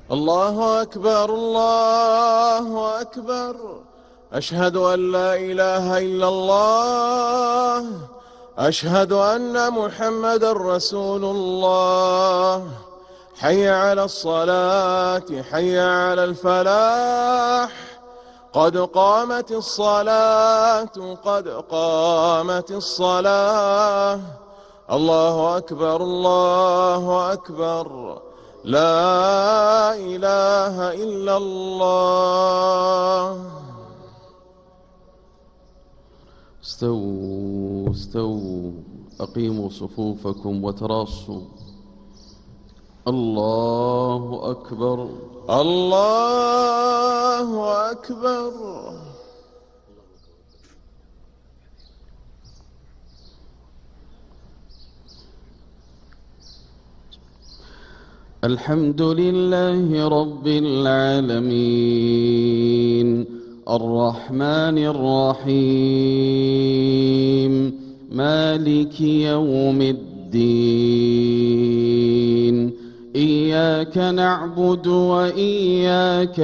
الله أكبر الله أكبر. أشهد أن لا إله إلا الله. أشهد أن محمد رسول الله. حي على الصلاة حي على الفلاح. قد قامت الصلاة قد قامت الصلاة. الله أكبر الله أكبر. لا إله إلا الله. استووا استووا، أقيموا صفوفكم وتراصوا. الله أكبر الله أكبر. الحمد لله رب العالمين، الرحمن الرحيم، مالك يوم الدين. إياك نعبد وإياك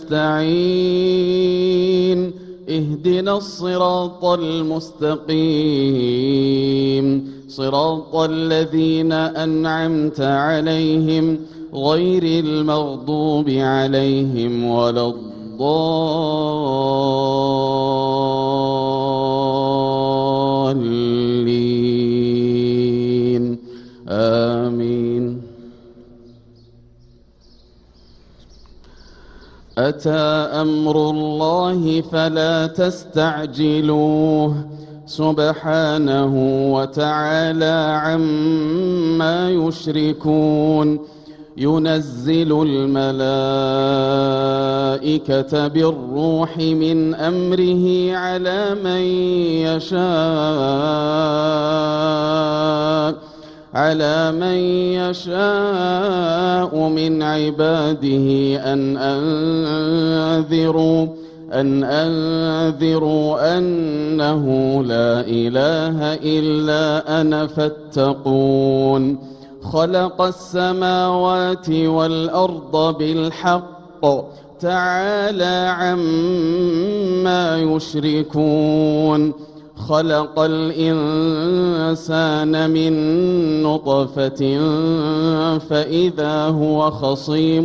نستعين، اهدنا الصراط المستقيم، صراط الذين أنعمت عليهم غير المغضوب عليهم ولا الضالين. آمين. أتى أمر الله فلا تستعجلوه، سبحانه وتعالى عما يشركون. ينزل الملائكة بالروح من أمره على من يشاء من عباده أن أنذروا أنه لا إله إلا أنا فاتقون. خلق السماوات والأرض بالحق، تعالى عما يشركون. خلق الإنسان من نطفة فإذا هو خصيم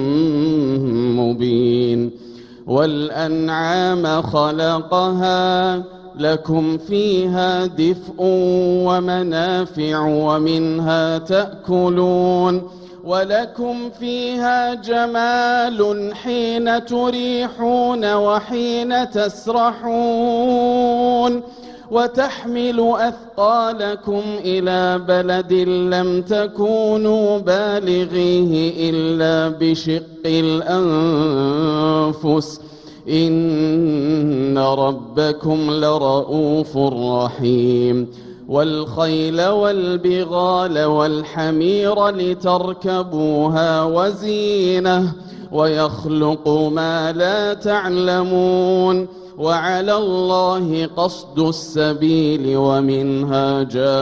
مبين. والأنعام خلقها لكم فيها دفء ومنافع ومنها تأكلون، ولكم فيها جمال حين تريحون وحين تسرحون. وتحمل أثقالكم إلى بلد لم تكونوا بالغيه إلا بشق الأنفس، إن ربكم لرؤوف رحيم. والخيل والبغال والحمير لتركبوها وزينة، ويخلق ما لا تعلمون. وعلى الله قصد السبيل ومنها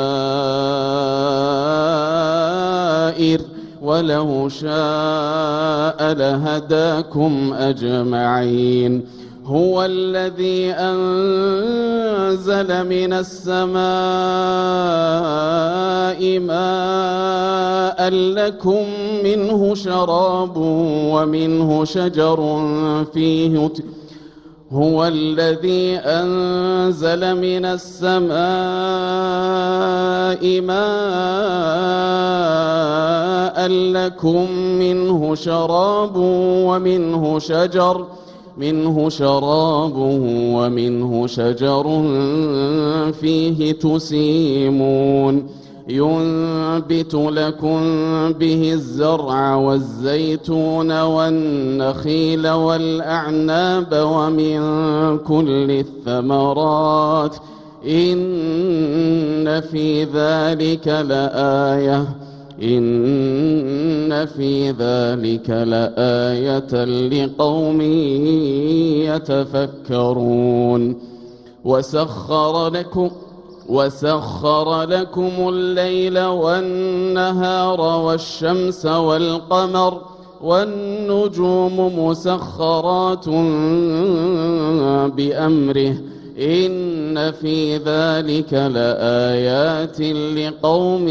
جائر، ولو شاء لهداكم أجمعين. هو الذي أنزل من السماء ماء لكم منه شراب ومنه شجر فيه هو الذي أنزل من السماء ماء لكم منه شراب ومنه شجر فيه تسيمون. ينبت لكم به الزرع والزيتون والنخيل والأعناب ومن كل الثمرات، إن في ذلك لآية لقوم يتفكرون. وسخر لكم الليل والنهار والشمس والقمر والنجوم مسخرات بأمره إن في ذلك لآيات لقوم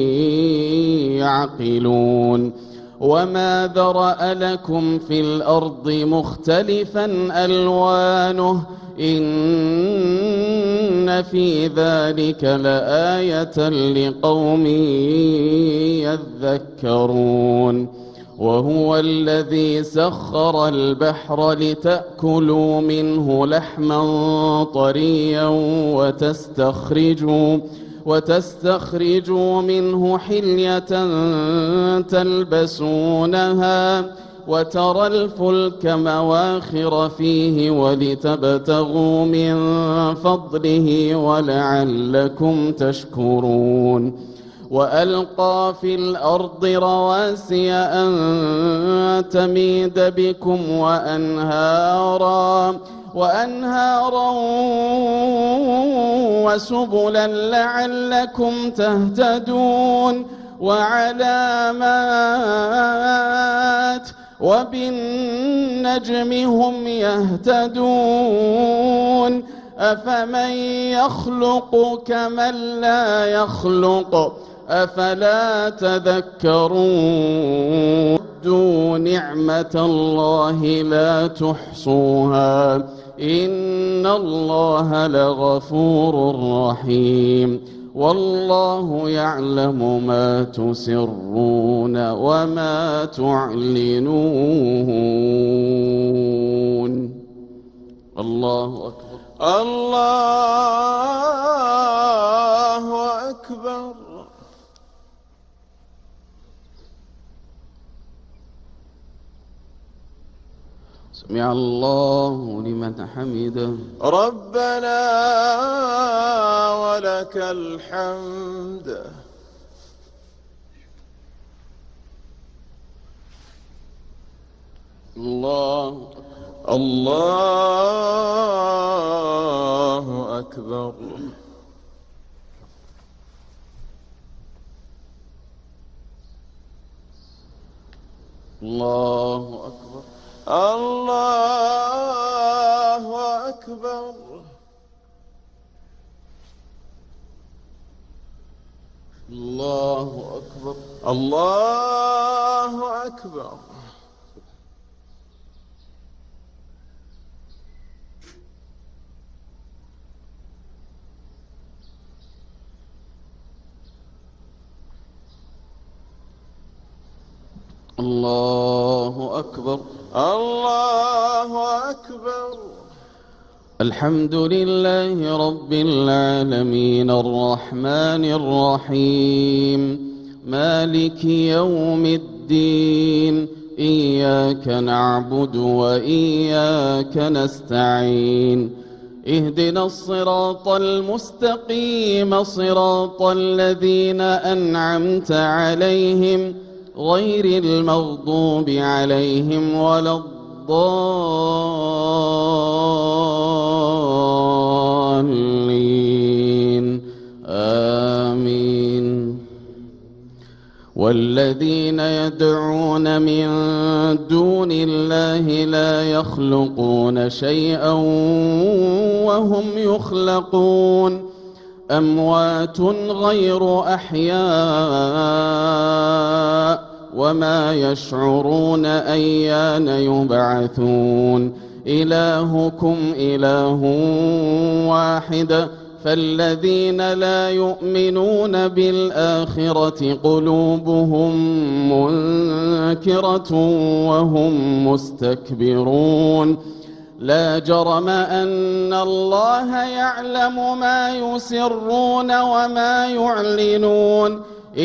يعقلون وما ذرأ لكم في الأرض مختلفا ألوانه إن في ذلك لآية لقوم يذكرون وهو الذي سخر البحر لتأكلوا منه لحما طريا وتستخرجوا منه حلية تلبسونها وترى الفلك مواخر فيه ولتبتغوا من فضله ولعلكم تشكرون وألقى في الأرض رواسي أن تميد بكم وأنهارا وسبلا لعلكم تهتدون وعلامات وبالنجم هم يهتدون أفمن يخلق كمن لا يخلق أفلا تذكرون ودوا نعمة الله لا تحصوها إن الله لغفور رحيم والله يعلم ما تسرون وما تعلنون. الله أكبر. الله أكبر. سمع الله لمن حمده. ربنا ولك الحمد. الله أكبر. الله أكبر. الله أكبر. الله أكبر. الله أكبر. الله أكبر. الله أكبر. الحمد لله رب العالمين الرحمن الرحيم مالك يوم الدين إياك نعبد وإياك نستعين اهدنا الصراط المستقيم صراط الذين أنعمت عليهم غير المغضوب عليهم ولا الضالين آمين. والذين يدعون من دون الله لا يخلقون شيئا وهم يخلقون أموات غير أحياء وما يشعرون أيان يبعثون إلهكم إله واحد فالذين لا يؤمنون بالآخرة قلوبهم منكرة وهم مستكبرون لا جرم أن الله يعلم ما يسرون وما يعلنون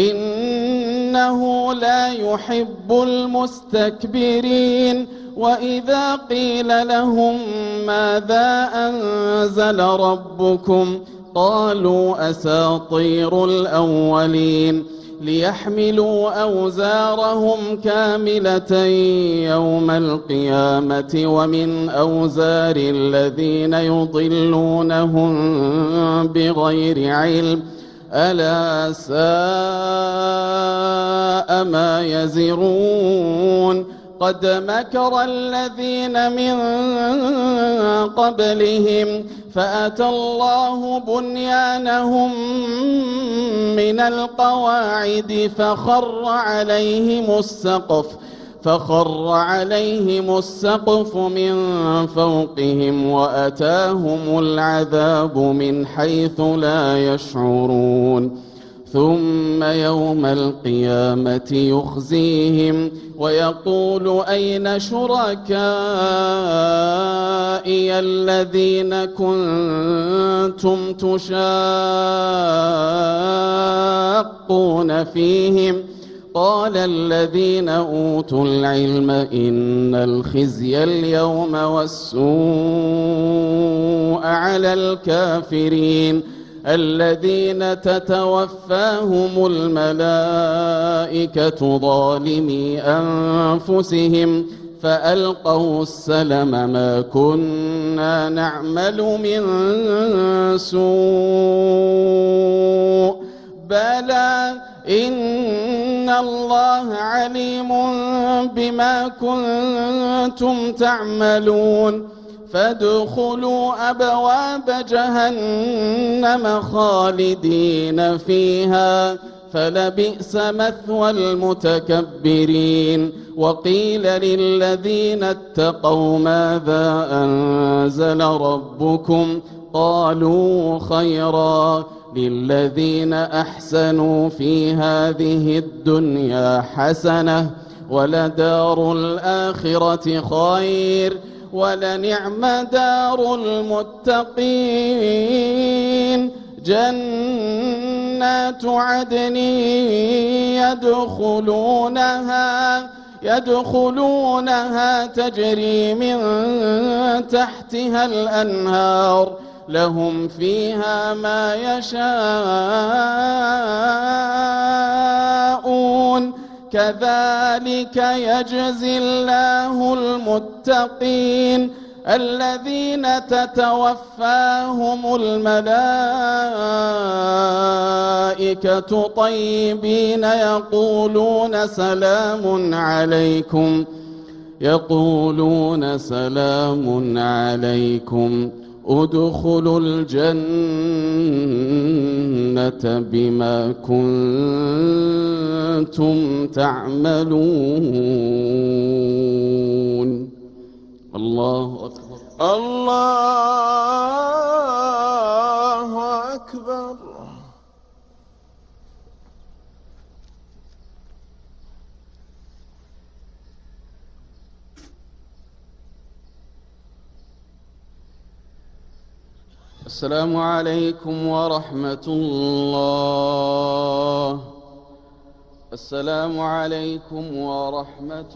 إنه لا يحب المستكبرين. وإذا قيل لهم ماذا أنزل ربكم قالوا أساطير الأولين ليحملوا أوزارهم كاملة يوم القيامة ومن أوزار الذين يضلونهم بغير علم ألا ساء ما يزرون قد مكر الذين من قبلهم فأتى الله بنيانهم من القواعد فخر عليهم السقف من فوقهم وأتاهم العذاب من حيث لا يشعرون ثم يوم القيامة يخزيهم ويقول أين شركائي الذين كنتم تشاقون فيهم قال الذين أوتوا العلم إن الخزي اليوم والسوء على الكافرين الذين تتوفاهم الملائكة ظالمي أنفسهم فألقوا السلم ما كنا نعمل من سوء بلى إن الله عليم بما كنتم تعملون فادخلوا أبواب جهنم خالدين فيها فلبئس مثوى المتكبرين وقيل للذين اتقوا ماذا أنزل ربكم قالوا خيرا للذين أحسنوا في هذه الدنيا حسنة ولدار الآخرة خير ولنعم دار المتقين جنات عدن يدخلونها تجري من تحتها الأنهار لهم فيها ما يشاءون كذلك يجزي الله المتقين الذين تتوفاهم الملائكة طيبين يقولون سلام عليكم ادخلوا الجنة بما كنتم تعملون الله أكبر الله أكبر السلام عليكم ورحمة الله السلام عليكم ورحمة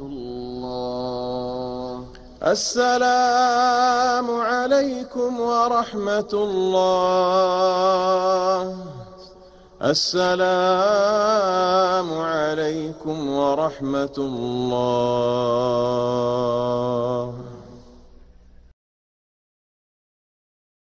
الله السلام عليكم ورحمة الله السلام عليكم ورحمة الله